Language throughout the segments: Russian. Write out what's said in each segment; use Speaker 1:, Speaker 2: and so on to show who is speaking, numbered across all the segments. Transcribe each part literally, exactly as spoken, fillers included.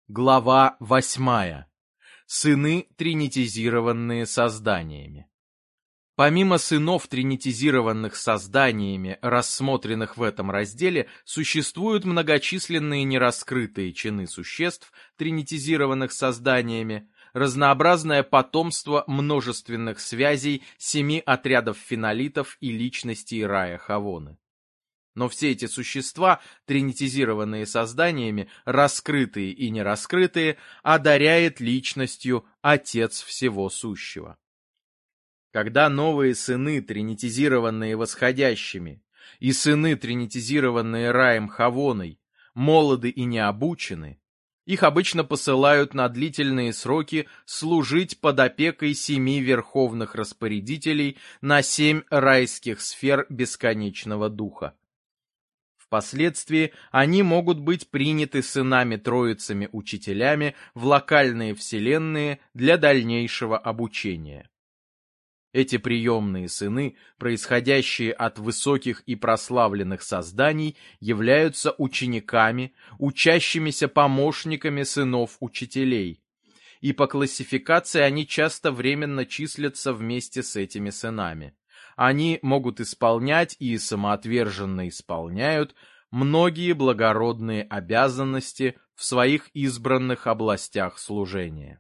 Speaker 1: Глава восьмая. Сыны, тринитизированные созданиями. Помимо сынов, тринитизированных созданиями, рассмотренных в этом разделе, существуют многочисленные нераскрытые чины существ, тринитизированных созданиями, разнообразное потомство множественных связей семи отрядов фенолитов и личностей рая Хавоны. Но все эти существа, тринитизированные созданиями, раскрытые и нераскрытые, одаряет личностью Отец Всего Сущего. Когда новые сыны, тринитизированные восходящими, и сыны, тринитизированные раем Хавоной, молоды и необучены, их обычно посылают на длительные сроки служить под опекой семи верховных распорядителей на семь райских сфер бесконечного духа. Впоследствии они могут быть приняты сынами-троицами-учителями в локальные вселенные для дальнейшего обучения. Эти приемные сыны, происходящие от высоких и прославленных созданий, являются учениками, учащимися помощниками сынов-учителей, и по классификации они часто временно числятся вместе с этими сынами. Они могут исполнять и самоотверженно исполняют многие благородные обязанности в своих избранных областях служения.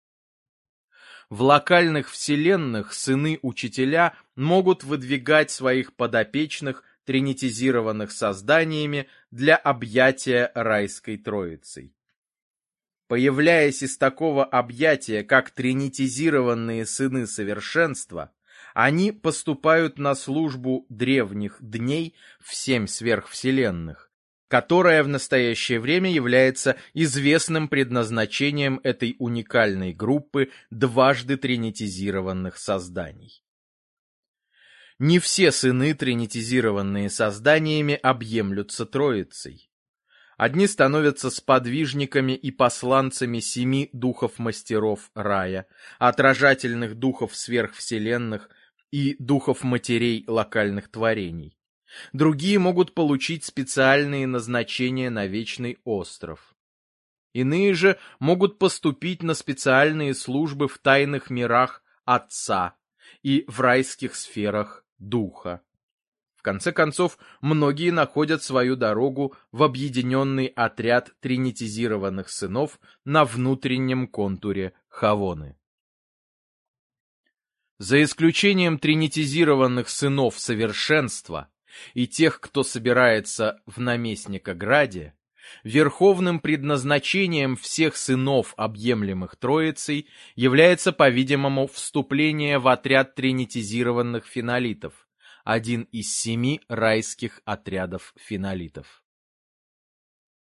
Speaker 1: В локальных вселенных сыны-учителя могут выдвигать своих подопечных, тринитизированных созданиями, для объятия райской троицей. Появляясь из такого объятия, как тринитизированные сыны совершенства, они поступают на службу древних дней в семь сверхвселенных, которая в настоящее время является известным предназначением этой уникальной группы дважды тринитизированных созданий. Не все сыны, тринитизированные созданиями, объемлются Троицей. Одни становятся сподвижниками и посланцами семи духов-мастеров рая, отражательных духов сверхвселенных и духов-матерей локальных творений. Другие могут получить специальные назначения на Вечный Остров. Иные же могут поступить на специальные службы в тайных мирах Отца и в райских сферах Духа. В конце концов, многие находят свою дорогу в объединенный отряд тринитизированных сынов на внутреннем контуре Хавоны. За исключением тринитизированных сынов совершенства и тех, кто собирается в Наместникограде, верховным предназначением всех сынов, объемлемых Троицей, является, по-видимому, вступление в отряд тринитизированных фенолитов, один из семи райских отрядов фенолитов.